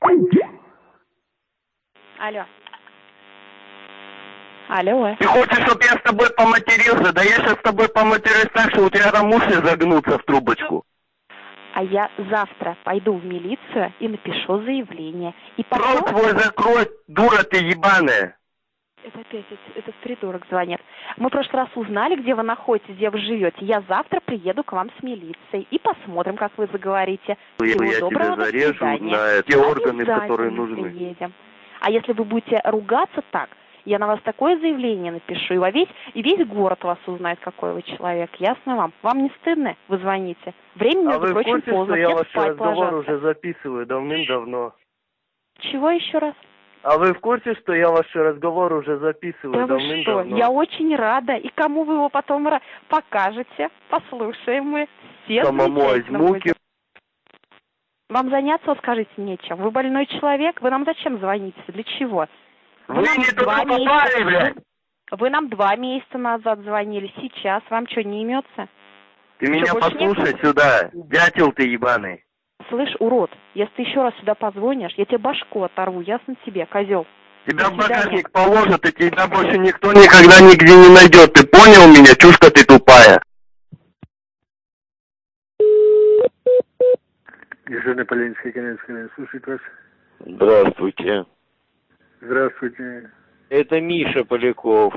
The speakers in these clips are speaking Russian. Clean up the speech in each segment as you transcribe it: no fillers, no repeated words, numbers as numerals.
Алло. Алло. Ты хочешь, чтобы я с тобой поматерился? Да я сейчас с тобой поматерюсь так, что у тебя там уши загнутся в трубочку. А я завтра пойду в милицию и напишу заявление. И потом... Рот твой закрой, дура ты ебаная. Это опять этот придурок звонит. Мы в прошлый раз узнали, где вы находитесь, где вы живете. Я завтра приеду к вам с милицией и посмотрим, как вы заговорите. Я тебя зарежу на те органы, которые нужны. Приедем. А если вы будете ругаться так, я на вас такое заявление напишу, и весь город вас узнает, какой вы человек. Ясно вам? Вам не стыдно? Вы звоните. Время, между прочим, поздно. Я ваш разговор уже записываю давным-давно. Чего еще раз? А вы в курсе, что я ваш разговор уже записываю давным-давно? Что? Я очень рада. И кому вы его потом покажете? Послушаем мы. Все самому возьму. Вам заняться, скажите, нечем. Вы больной человек? Вы нам зачем звоните? Для чего? Вы не туда попали, блядь! Вы нам 2 месяца назад звонили. Сейчас вам что, не имется? Ты меня послушай сюда, дятел ты ебаный. Слышь, урод, если ты еще раз сюда позвонишь, я тебе башку оторву, ясно тебе, козел? Тебя в багажник положат, и тебя больше никто никогда нигде не найдет. Ты понял меня, чушка ты тупая? Дежурный Полинский, Каменский, слушает вас. Здравствуйте. Здравствуйте. Это Миша Поляков.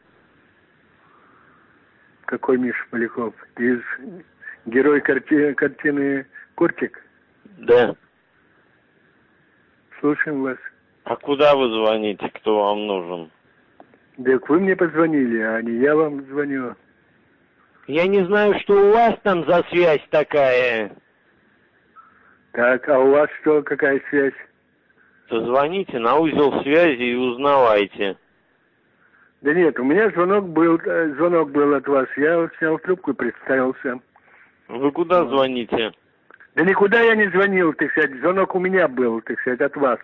Какой Миша Поляков? Герой картины «Кортик»? Да. Слушаем вас. А куда вы звоните? Кто вам нужен? Так вы мне позвонили, а не я вам звоню. Я не знаю, что у вас там за связь такая. Так, а у вас что, какая связь? Позвоните на узел связи и узнавайте. Да нет, у меня звонок был от вас. Я вот снял трубку и представился. Вы куда звоните? Да никуда я не звонил, так сказать. Звонок у меня был, так сказать, от вас.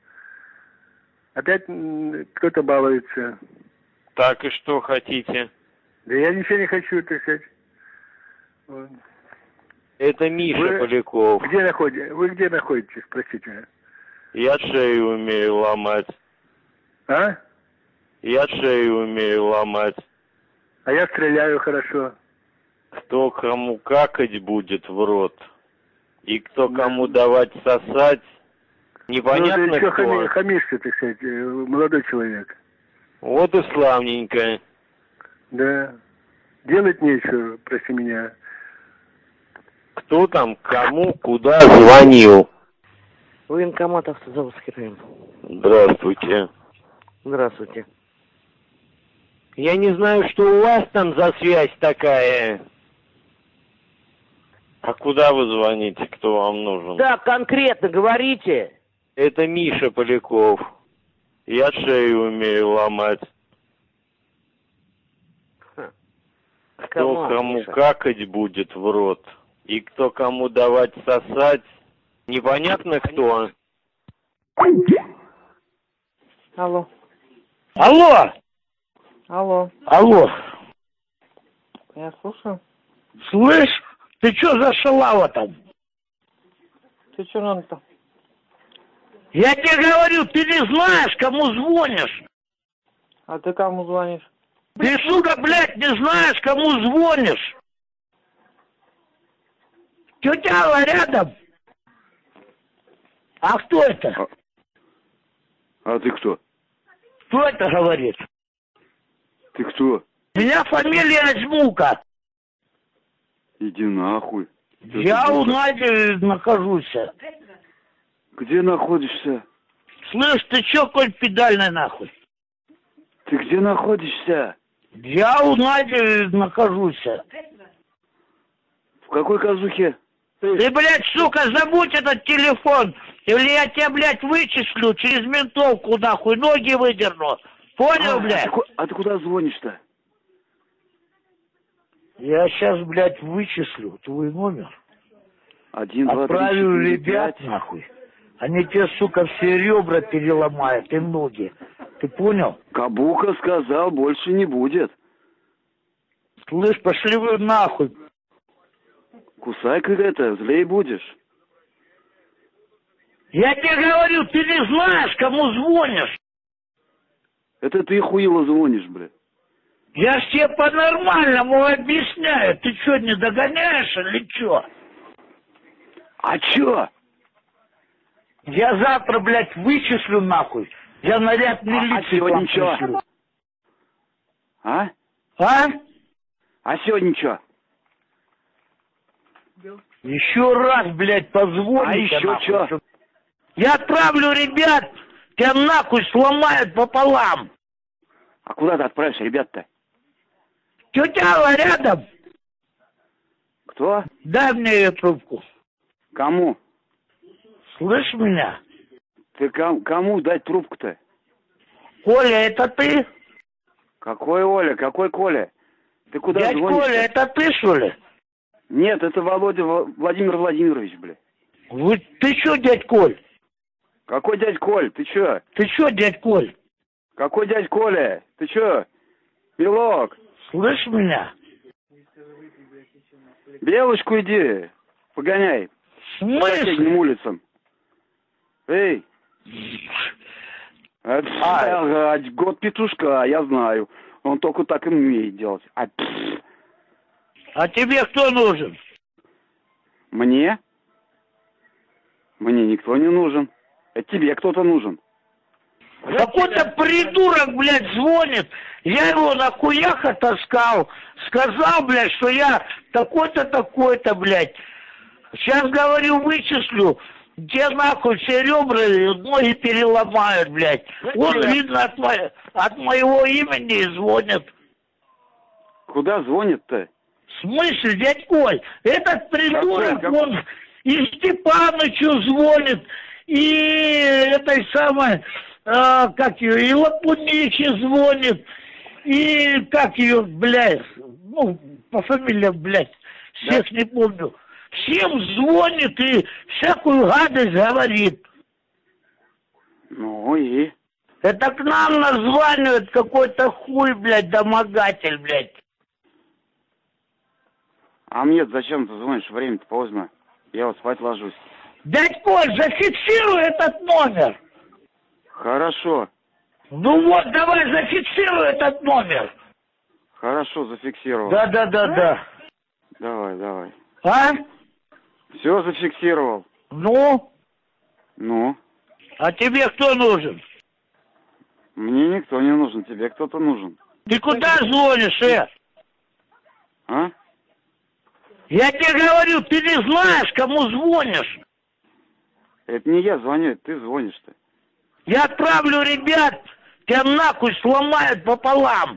Опять кто-то балуется. Так, и что хотите? Да я ничего не хочу, так сказать. Вот. Это Миша Поляков. Вы где находитесь, простите? Я шею умею ломать. А? Я шею умею ломать. А я стреляю хорошо. Кто кому какать будет в рот, и кто кому давать сосать, непонятно ну, кто. Хамишься, так сказать, молодой человек. Вот и славненько. Да. Делать нечего, прости меня. Кто там, кому, куда звонил? Военкомат Автозаводский район. Здравствуйте. Здравствуйте. Я не знаю, что у вас там за связь такая. А куда вы звоните, кто вам нужен? Да, конкретно говорите. Это Миша Поляков. Я шею умею ломать. Кто кому Миша? какать будет в рот, и кто кому давать сосать, непонятно кто. Алло. Алло! Алло. Алло! Я слушаю. Слышь, ты что за шалава там? Ты что надо-то? Я тебе говорю, ты не знаешь, кому звонишь. А ты кому звонишь? Ты, сука, блядь, не знаешь, кому звонишь. Тетя Алла рядом. А кто это? А ты кто? Кто это говорит? Ты кто? Меня фамилия Змука. Иди нахуй. Я у Нади нахожусь. Где находишься? Слышь, ты чё, коль педальный нахуй? Ты где находишься? Я у Нади нахожусь. В какой казухе? Ты, блядь, сука, забудь этот телефон, или я тебя, блядь, вычислю через ментовку, нахуй, ноги выдерну. Понял, блядь? А ты куда звонишь-то? Я сейчас, блядь, вычислю твой номер. 1, 2, 3, Отправлю 4, ребят, 5. нахуй. Они тебе, сука, все ребра переломают и ноги. Ты понял? Кабука сказал, больше не будет. Слышь, пошли вы нахуй. Кусай как это, злей будешь. Я тебе говорю, ты не знаешь, кому звонишь. Это ты хуило звонишь, бля. Я ж тебе по-нормальному объясняю. Ты что, не догоняешь или что? А чё? Я завтра, блядь, вычислю нахуй. Я наряд милиции сегодня чё? пришлю. А? А? А сегодня чё? Еще раз, блядь, позвоните. А еще нахуй. чё? Я отправлю ребят, тебя нахуй сломают пополам. А куда ты отправишь, ребят-то? Тетя Алла рядом. Кто? Дай мне ее трубку. Кому? Слышь меня? Ты кому дать трубку-то? Коля, это ты? Какой Оля? Какой Коля? Ты куда Дядь звонишь? Коля, это ты, что ли? Нет, это Володя Владимир Владимирович, бля. Ты что, дядь Коль? Какой дядь Коль? Ты чё? Ты что, дядь Коль? Какой дядь Коля? Ты чё? Милок. Слышь меня? Белочку иди, погоняй. По соседним улицам. Эй. Ага, год петушка, я знаю. Он только так и умеет делать. А тебе кто нужен? Мне? Мне никто не нужен. Это тебе кто-то нужен. Какой-то придурок, блядь, звонит. Я его на хуях отаскал. Сказал, блядь, что я такой-то, такой-то, блядь. Сейчас, говорю, вычислю. Где нахуй все ребра и ноги переломают, блядь. Он, видно, от моего имени звонит. Куда звонит-то? В смысле, дядь Коль? Этот придурок, он и Степанычу звонит, и этой самой, как ее, и Лапуниче звонит, и как ее, блядь, ну, по фамилии, блядь, всех не помню. Всем звонит и всякую гадость говорит. Ну и? Это к нам названивает какой-то хуй, блядь, домогатель, блядь. А мне зачем ты звонишь? Время-то поздно. Я вот спать ложусь. Дядь Коль, зафиксируй этот номер. Хорошо. Ну вот, давай зафиксируй этот номер. Хорошо, зафиксировал. Да. Давай. А? Все зафиксировал. Ну? Ну? А тебе кто нужен? Мне никто не нужен, тебе кто-то нужен. Ты куда звонишь, А? Я тебе говорю, ты не знаешь, кому звонишь. Это не я звоню, это ты звонишь-то. Я отправлю ребят, тебя нахуй сломают пополам.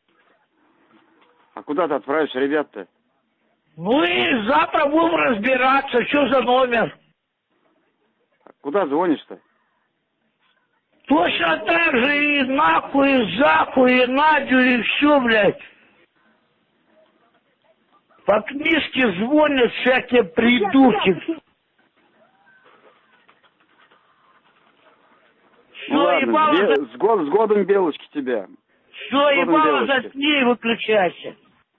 А куда ты отправишь ребят-то? Ну и завтра будем разбираться, что за номер. А куда звонишь-то? Точно так же и нахуй, и Заху, и Надю, и все, блядь. По книжке звонят всякие придурки. Ну ладно, с годом белочки тебя. Все, ебало, заткни и выключайся.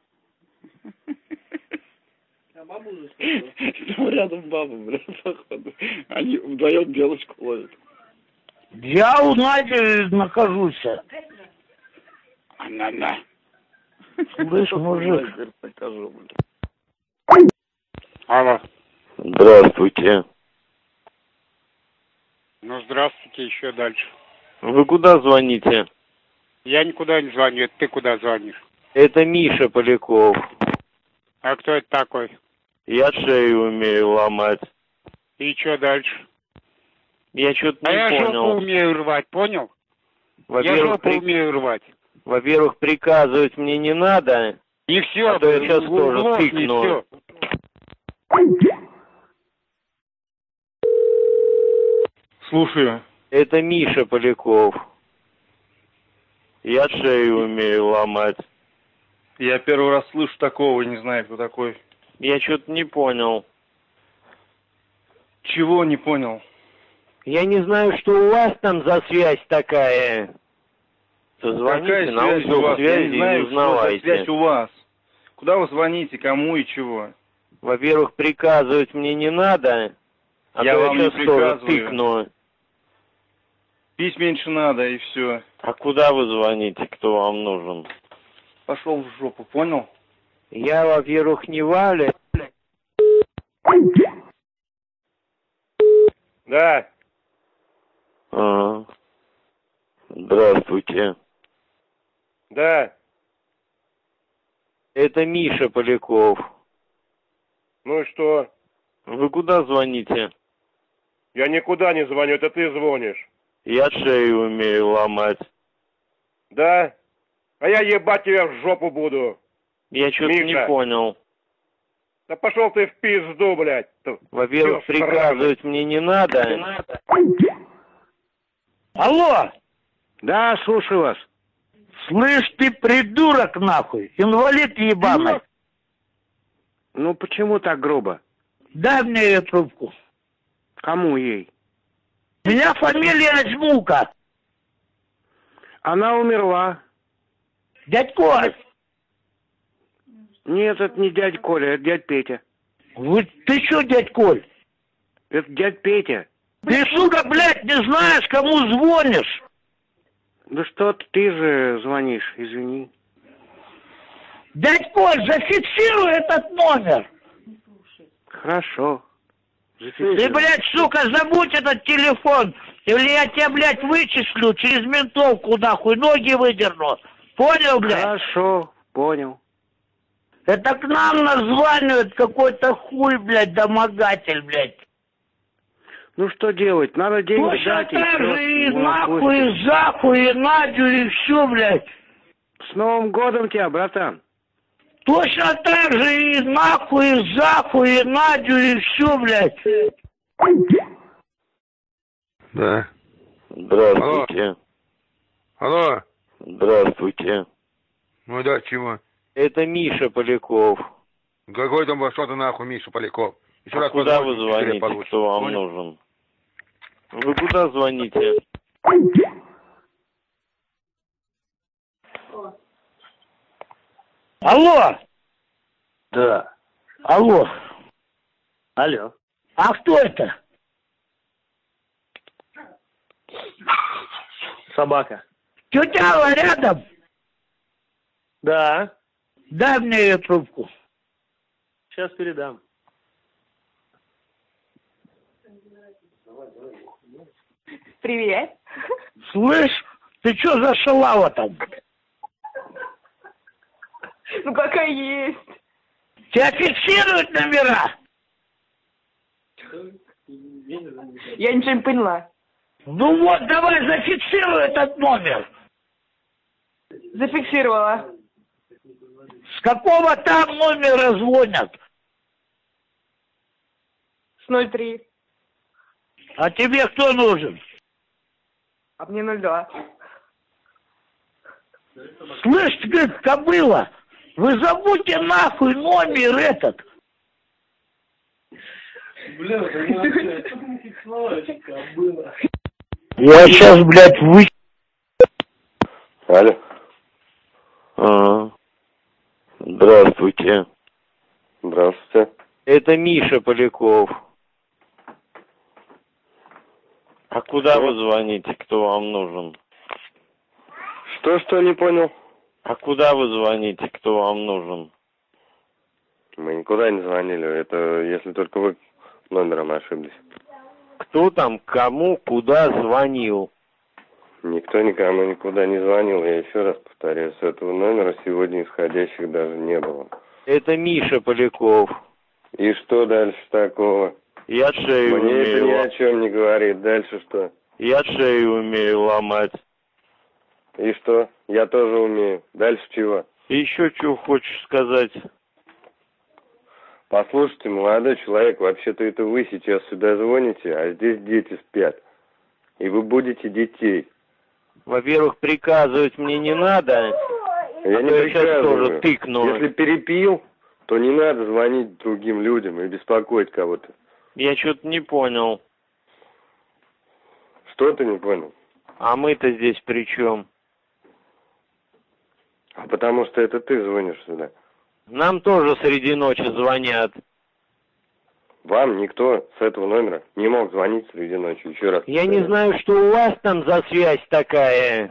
Там рядом баба, блядь, походу. Они вдвоем белочку ловят. Я у Нади нахожусь. На. Слышь, мужик. Покажу, блядь. Алло. Здравствуйте. Ну, здравствуйте, еще дальше. Вы куда звоните? Я никуда не звоню, это ты куда звонишь? Это Миша Поляков. А кто это такой? Я шею умею ломать. И что дальше? Я что-то не я понял. жопу умею рвать, понял? Я жопу умею рвать. Во-первых, приказывать мне не надо. И все, а то я сейчас тоже тыкну. Слушаю. Это Миша Поляков. Я шею умею ломать. Я первый раз слышу такого, не знаю, кто такой. Я что-то не понял. Чего не понял? Я не знаю, что у вас там за связь такая. Созвоните на узел связи и узнавайте. Какая связь у вас? Куда вы звоните, кому и чего? Во-первых, приказывать мне не надо. Я то вам не сейчас тоже приказываю. тыкну. Пить меньше надо, и все. А куда вы звоните, кто вам нужен? Пошел в жопу, понял? Я, во-первых, не Валя. Да. Здравствуйте. Да. Это Миша Поляков. Ну и что? Вы куда звоните? Я никуда не звоню, это ты звонишь. Я шею умею ломать. Да? А я ебать тебя в жопу буду. Я что-то не Миша. понял. Да пошел ты в пизду, блядь. Во-первых, Пёс приказывать мне не надо. Алло! Да, слушаю вас. Слышь, ты придурок нахуй, инвалид ебаный. Ну почему так грубо? Дай мне ее трубку. Кому ей? У меня фамилия Жмука. Она умерла. Дядь Коль, Нет, это не дядь Коля, это дядь Петя. ты что, дядь Коль? Это дядь Петя. Ты, сука, блядь, не знаешь, кому звонишь? Да что ты же звонишь, извини. Дядь Коль, зафиксируй этот номер. Хорошо. Ты, блядь, сука, забудь этот телефон, или я тебя, блядь, вычислю через ментовку, нахуй, ноги выдерну. Понял, блядь? Хорошо, понял. Это к нам названивает какой-то хуй, блядь, домогатель, блядь. Ну что делать? Надо деньги Точно дать. так всё, же и ну, нахуй, пусть. и Заху, и Надю, и все, блядь. С Новым годом тебя, братан. Точно так же и нахуй, и Заху, и Надю, и все, блядь. Да. Здравствуйте. Алло. Здравствуйте. Ну да, чего? Это Миша Поляков. Какой там, что ты нахуй, Миша Поляков? Еще раз Куда вы позвоните, звоните, получше. кто вам Понял? нужен? Вы куда звоните? Алло. Да. Алло. Алло. А кто это? Собака. Тетя Алла рядом? Да. Дай мне ее трубку. Сейчас передам. Привет. Слышь, ты что за шалава там? Ну какая есть. Тебя фиксируют номера? Я ничего не поняла. Ну вот, давай зафиксируй этот номер. Зафиксировала. С какого там номера звонят? С 03. А тебе кто нужен? А мне 02. Слышь, ты, говорит, кобыла, вы забудьте нахуй номер этот. Я сейчас, блядь, Алло. Здравствуйте. Здравствуйте. Это Миша Поляков. А куда вы звоните, кто вам нужен? Что не понял? А куда вы звоните, кто вам нужен? Мы никуда не звонили. Это если только вы номером ошиблись. Кто там, кому, куда звонил? Никто никому никуда не звонил. Я еще раз повторяю, с этого номера сегодня исходящих даже не было. Это Миша Поляков. И что дальше такого? Я шею Мне умею. это ни о чем не говорит. Дальше что? Я шею умею ломать. И что? Я тоже умею. Дальше чего? Еще что хочешь сказать? Послушайте, молодой человек, вообще-то это вы сейчас сюда звоните, а здесь дети спят. И вы будете детей. Во-первых, приказывать мне не надо. Я не сейчас приказываю. тоже тыкну. Если перепил, то не надо звонить другим людям и беспокоить кого-то. Я что-то не понял. Что ты не понял? А мы-то здесь при чем? А потому что это ты звонишь сюда. Нам тоже среди ночи звонят. Вам никто с этого номера не мог звонить среди ночи. Еще раз. Я не знаю, что у вас там за связь такая.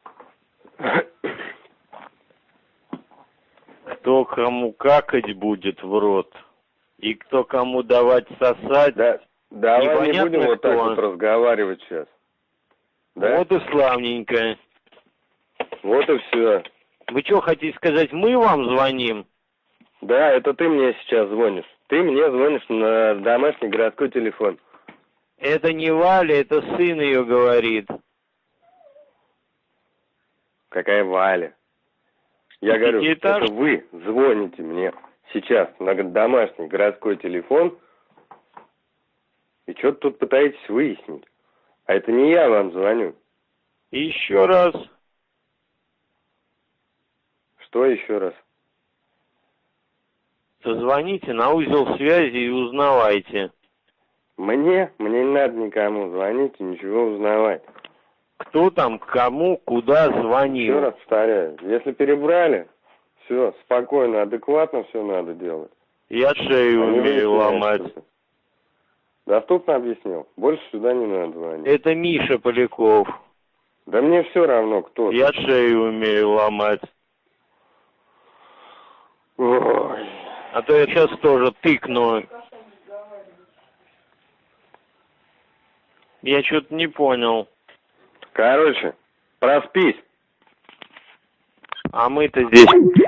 Кто кому какать будет в рот, и кто кому давать сосать. Да, давай не будем вот так вот разговаривать сейчас. Да? Вот и славненько. Вот и все. Вы что хотите сказать, мы вам звоним? Да, это ты мне сейчас звонишь. Ты мне звонишь на домашний городской телефон. Это не Валя, это сын ее говорит. Какая Валя? Я говорю, это вы звоните мне сейчас на домашний городской телефон и что-то тут пытаетесь выяснить. А это не я вам звоню. Еще раз. Что еще раз? Созвоните на узел связи и узнавайте. Мне не надо никому звонить и ничего узнавать. Кто там, кому, куда звонил? Еще раз повторяю, если перебрали, все, спокойно, адекватно все надо делать. Я шею умею ломать. Доступно объяснил? Больше сюда не надо звонить. Это Миша Поляков. Да мне все равно, кто. Я шею умею ломать. Ой. А то я сейчас тоже тыкну. Я что-то не понял. Короче, проспись. А мы-то здесь...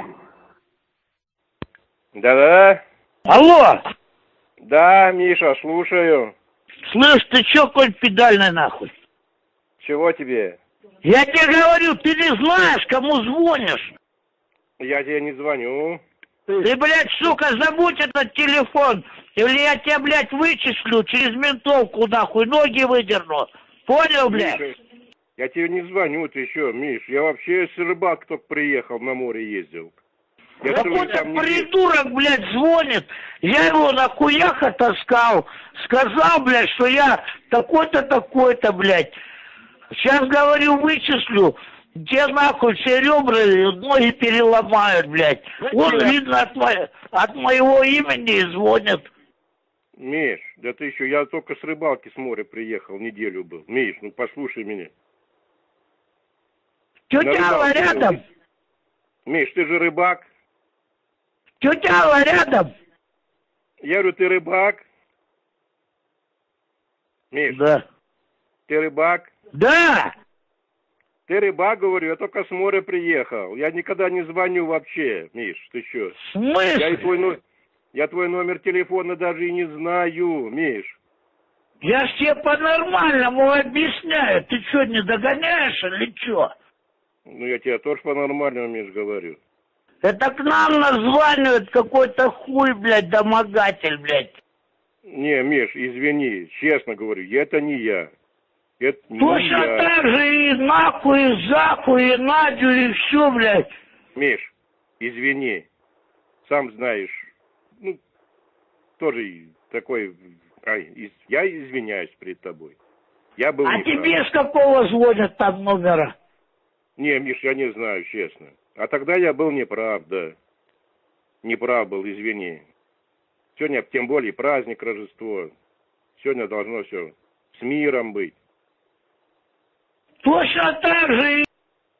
Да-да. Алло! Да, Миша, слушаю. Слышь, ты чё, коль педальный нахуй? Чего тебе? Я тебе говорю, ты не знаешь, кому звонишь. Я тебе не звоню. Ты, блядь, сука, забудь этот телефон, или я тебя, блядь, вычислю через ментовку, нахуй, ноги выдерну. Понял, блядь? Миша, я тебе не звоню, ты что, Миш? Я вообще с рыбак только приехал, на море ездил. Какой-то придурок, блядь, звонит. Я его на хуях отаскал. Сказал, блядь, что я такой-то, такой-то, блядь. Сейчас, говорю, вычислю. Где нахуй все ребра и ноги переломают, блядь. Он, видно, от моего имени звонит. Миш, да ты еще, я только с рыбалки с моря приехал, неделю был. Миш, ну послушай меня. Тетя Алла рядом? Был. Миш, ты же рыбак. Тетя Алла рядом? Я говорю, ты рыбак? Миш, да. Ты рыбак? Да. Ты рыбак, говорю, я только с моря приехал. Я никогда не звоню вообще, Миш, ты что? В смысле? Я твой номер телефона даже и не знаю, Миш. Я ж тебе по-нормальному объясняю. Ты что, не догоняешь или что? Ну, я тебе тоже по-нормальному, Миш, говорю. Это к нам названивает какой-то хуй, блядь, домогатель, блядь. Не, Миш, извини, честно говорю, это не я. Это точно не я. Так же и нахуй, и захуй, и Надю, и все, блядь. Миш, извини, сам знаешь, ну, тоже такой, я извиняюсь перед тобой. Я был неправ. Тебе с какого звонят там номера? Не, Миш, я не знаю, честно. А тогда я был неправ, да. Неправ был, извини. Сегодня, тем более, праздник Рождество. Сегодня должно все с миром быть. Точно так же и...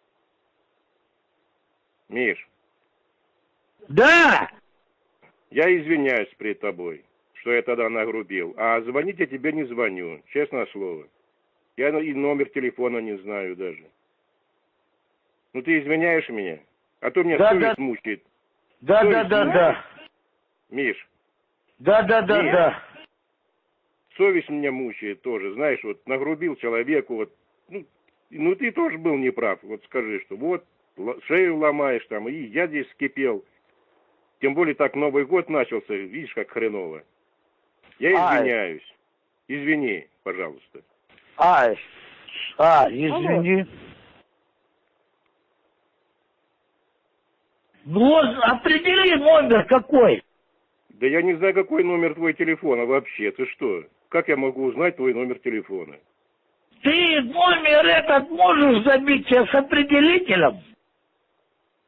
Миш. Да. Я извиняюсь перед тобой, что я тогда нагрубил. А звонить я тебе не звоню, честное слово. Я и номер телефона не знаю даже. Ну ты извиняешь меня? А то меня совесть мучает. Да. Миш. Да. Совесть меня мучает тоже. Знаешь, вот нагрубил человеку, вот, ну ты тоже был неправ. Вот скажи, что вот шею ломаешь там, и я здесь скипел. Тем более так Новый год начался, видишь, как хреново. Я извиняюсь. Извини, пожалуйста. Извини. Ну, определи номер какой. Да я не знаю, какой номер твой телефона вообще. Ты что? Как я могу узнать твой номер телефона? Ты номер этот можешь забить с определителем?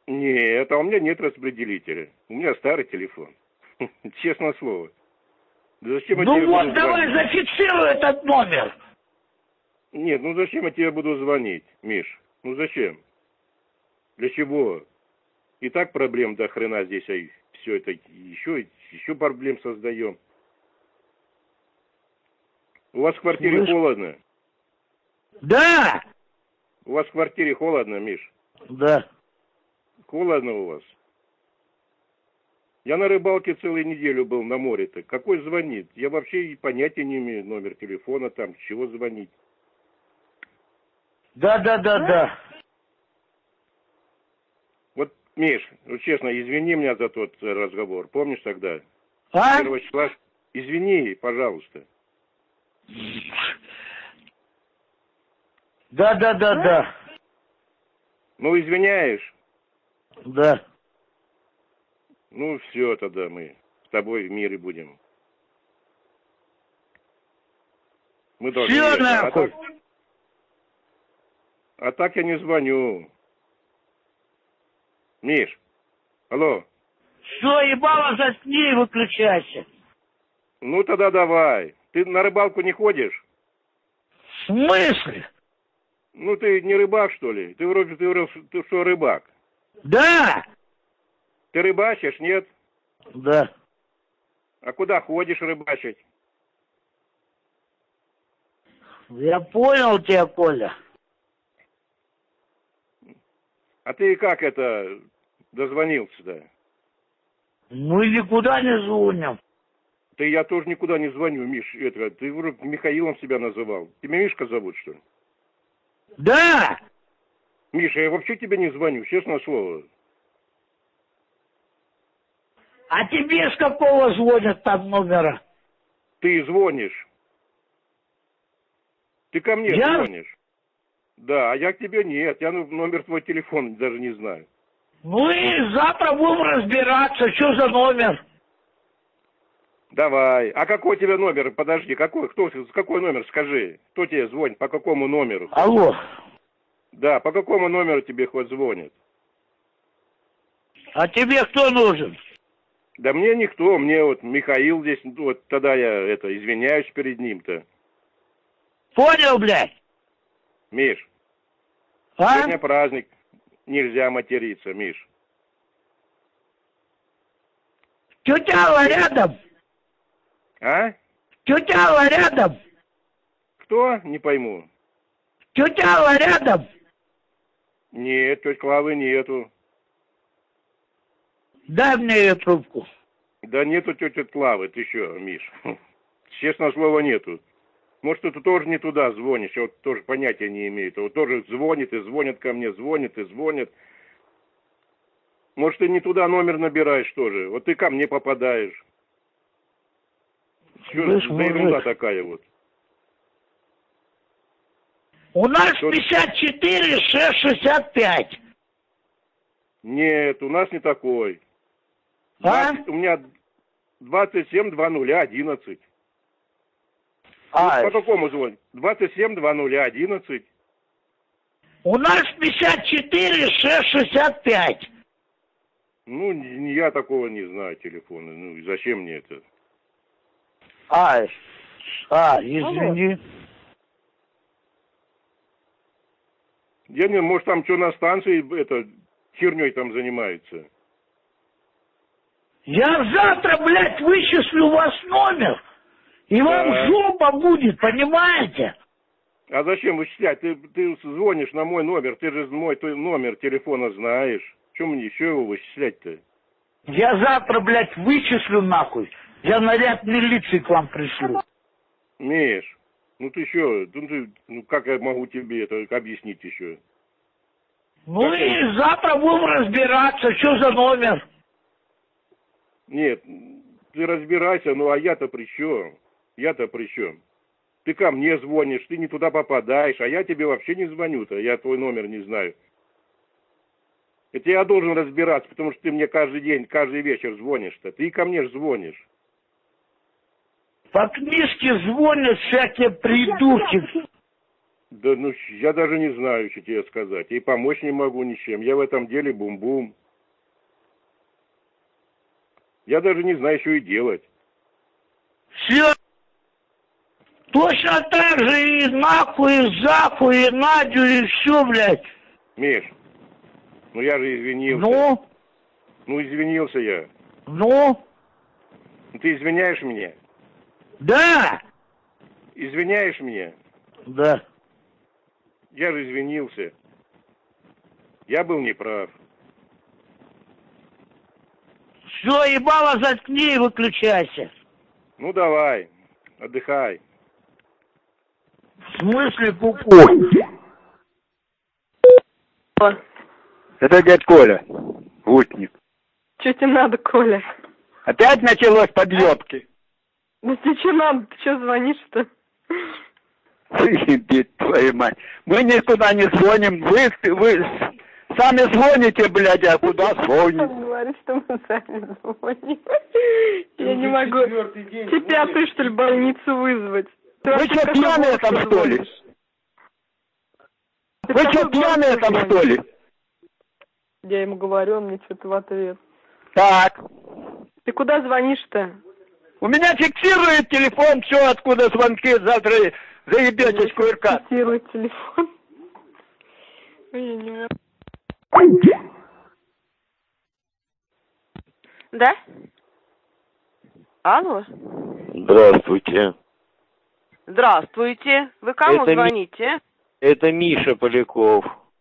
Нет, а у меня нет распределителя. У меня старый телефон. Честное слово. Да зачем я Ну тебе вот, буду давай звонить? зафиксируй этот номер. Нет, ну зачем я тебе буду звонить, Миш? Ну зачем? Для чего? И так проблем до хрена здесь, а все это еще проблем создаем. У вас в квартире холодно? Да. У вас в квартире холодно, Миш? Да. Холодно у вас? Я на рыбалке целую неделю был на море-то. Какой звонит? Я вообще и понятия не имею номер телефона там, с чего звонить. Да. Вот, Миш, ну честно, извини меня за тот разговор. Помнишь тогда? А? 1 числа. Извини, пожалуйста. Да. Ну, извиняешь? Да. Ну, все тогда мы с тобой в мире будем. Мы должны... Все нахуй. А так я не звоню. Миш, алло. Все, ебало, засни и выключайся. Ну, тогда давай. Ты на рыбалку не ходишь? В смысле? Ну, ты не рыбак, что ли? Ты вроде ты что, рыбак? Да. Ты рыбачишь, нет? Да. А куда ходишь рыбачить? Я понял тебя, Коля. А ты как это дозвонился-то? Мы никуда не звоним. Да я тоже никуда не звоню, Миш. Ты вроде Михаилом себя называл. Тебя Мишка зовут, что ли? Да. Миша, я вообще тебе не звоню, честное слово. А тебе с какого звонят там номера? Ты звонишь. Ты ко мне звонишь. Да, а я к тебе нет. Я номер твой телефона даже не знаю. Ну и завтра будем разбираться, что за номер. Давай. А какой у тебя номер? Подожди, какой номер, скажи. Кто тебе звонит? По какому номеру? Алло. Да, по какому номеру тебе хоть звонит? А тебе кто нужен? Да мне никто, мне вот Михаил здесь, вот тогда я извиняюсь перед ним-то. Понял, блядь? Миш, а? Сегодня праздник, нельзя материться, Миш. Тетя Алла рядом? А? Тетя Алла рядом? Кто? Не пойму. Тетя Алла рядом? Нет, тети Клавы нету. Дай мне ее трубку. Да нету тети Клавы, ты что, Миш? Честное слово, нету. Может, ты тоже не туда звонишь, я вот тоже понятия не имею. Вот тоже звонит и звонит ко мне, звонит и звонит. Может, ты не туда номер набираешь тоже. Вот ты ко мне попадаешь. Что за ерунда такая вот? У нас 54 665. Нет, у нас не такой. У меня 27-00-11. По какому звонить? 27-00-11. У нас 54 665. Ну, я такого не знаю телефона. Ну, зачем мне это? Извини. Я не, может, там что на станции херней там занимаются. Я завтра, блядь, вычислю вас номер. И вам жопа будет, понимаете? А зачем вычислять? Ты звонишь на мой номер, ты же мой номер телефона знаешь. Чем мне еще его вычислять-то? Я завтра, блядь, вычислю нахуй. Я наряд милиции к вам пришлю. Миш, ну ты что? Ну как я могу тебе это объяснить еще? Ну как и завтра будем разбираться, что за номер. Нет, ты разбирайся, ну а я-то при чем? Я-то при чем? Ты ко мне звонишь, ты не туда попадаешь, а я тебе вообще не звоню-то, я твой номер не знаю. Это я должен разбираться, потому что ты мне каждый день, каждый вечер звонишь-то. Ты ко мне же звонишь. По книжке звонят всякие придурки. Да ну, я даже не знаю, что тебе сказать. И помочь не могу ничем. Я в этом деле бум-бум. Я даже не знаю, что и делать. Все. Точно так же и Наку, и Заку, и Надю, и все, блядь. Миш, ну я же извинился. Ну? Ну, извинился я. Ну? Ты извиняешь меня? Да. Извиняешь меня? Да. Я же извинился. Я был неправ. Все, ебало, заткни и выключайся. Ну, давай, отдыхай. В смысле куку? Это дядь Коля, Гутник. Что тебе надо, Коля? Опять началось подъебки. Ну тебе что надо? Ты что звонишь-то? Ебить твою мать. Мы никуда не звоним. Вы сами звоните, блядь, а куда звоним? Он говорит, что мы сами звоним. Я не могу. Тебя, ты, что ли, больницу вызвать? Вы что, пьяные там, что ли? Вы что, пьяные там, что ли? Я ему говорю, он мне что-то в ответ. Так. Ты куда звонишь-то? У меня фиксирует телефон, все, откуда звонки, завтра заебетесь кувырка. Фиксирует телефон. Я не могу. Да? Алло? Здравствуйте. Здравствуйте. Вы кому звоните? Это Миша Поляков.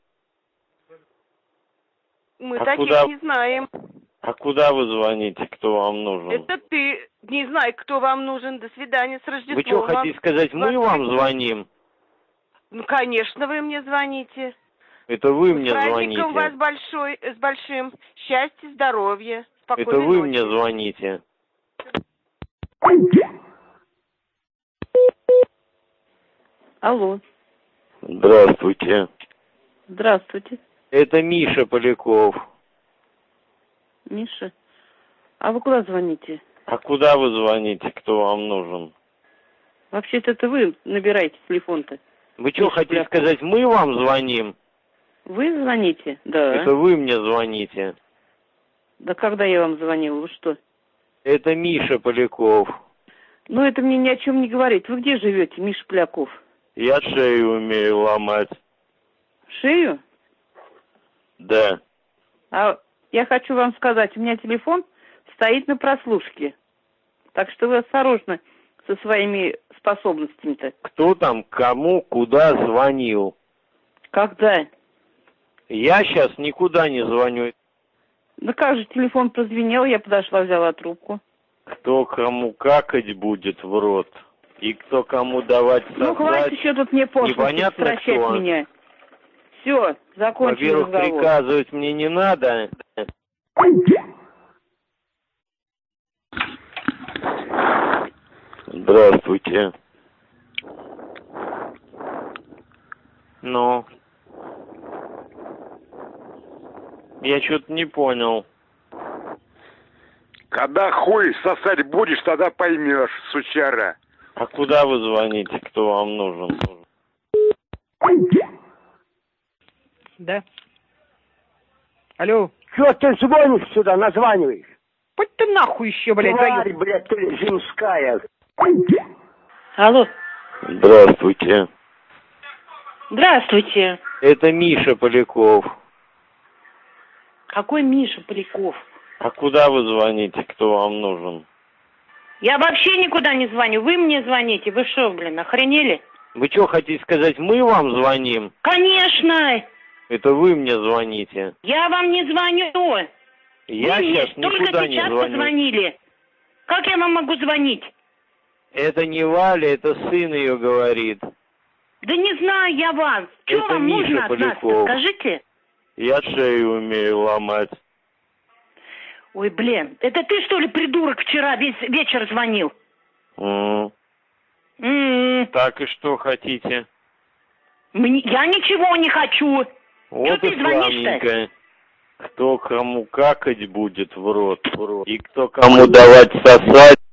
Мы таких не знаем. А куда вы звоните? Кто вам нужен? Это ты. Не знаю, кто вам нужен. До свидания, с Рождеством. Вы что, хотите сказать, мы вам звоним? Ну, конечно, вы мне звоните. Это вы мне звоните. С праздником вас с большим. Счастья, здоровья, спокойной Это вы ночи. мне звоните. Алло. Здравствуйте. Здравствуйте. Это Миша Поляков. Миша? А вы куда звоните? А куда вы звоните? Кто вам нужен? Вообще-то это вы набираете телефон-то. Вы что, хотите сказать, мы вам звоним? Вы звоните? Да. Это вы мне звоните. Да когда я вам звонила? Вы что? Это Миша Поляков. Ну, это мне ни о чем не говорит. Вы где живете, Миша Поляков? Я шею умею ломать. Шею? Да. А я хочу вам сказать, у меня телефон стоит на прослушке. Так что вы осторожны со своими способностями-то. Кто там, кому, куда звонил? Когда? Я сейчас никуда не звоню. Да как же, телефон прозвенел, я подошла, взяла трубку. Кто кому какать будет в рот, и кто кому давать сосать. Ну, хватит еще тут мне пошлости стращать меня. Все, закончили разговор. Во-первых, приказывать мне не надо. Здравствуйте. Ну? Я что-то не понял. Когда хуй сосать будешь, тогда поймешь, сучара. А куда вы звоните? Кто вам нужен? Да. Алло. Чё ты звонишь сюда, названиваешь? Путь ты нахуй еще, блядь, тварь, блядь, ты земская. Алло. Здравствуйте. Здравствуйте. Это Миша Поляков. Какой Миша Поляков? А куда вы звоните? Кто вам нужен? Я вообще никуда не звоню. Вы мне звоните. Вы что, блин, охренели? Вы что, хотите сказать, мы вам звоним? Конечно. Это вы мне звоните. Я вам не звоню. Я вы сейчас мне никуда только не сейчас звоню. позвонили. Как я вам могу звонить? Это не Валя, это сын ее говорит. Да не знаю я вас. Что Это вам Миша нужно от нас? Поляков. Скажите. Я шею умею ломать. Ой, блин, это ты, что ли, придурок, вчера весь вечер звонил? Так и что хотите? Я ничего не хочу. Вот что ты звонишь-то? Кто кому какать будет в рот, и кто кому давать сосать.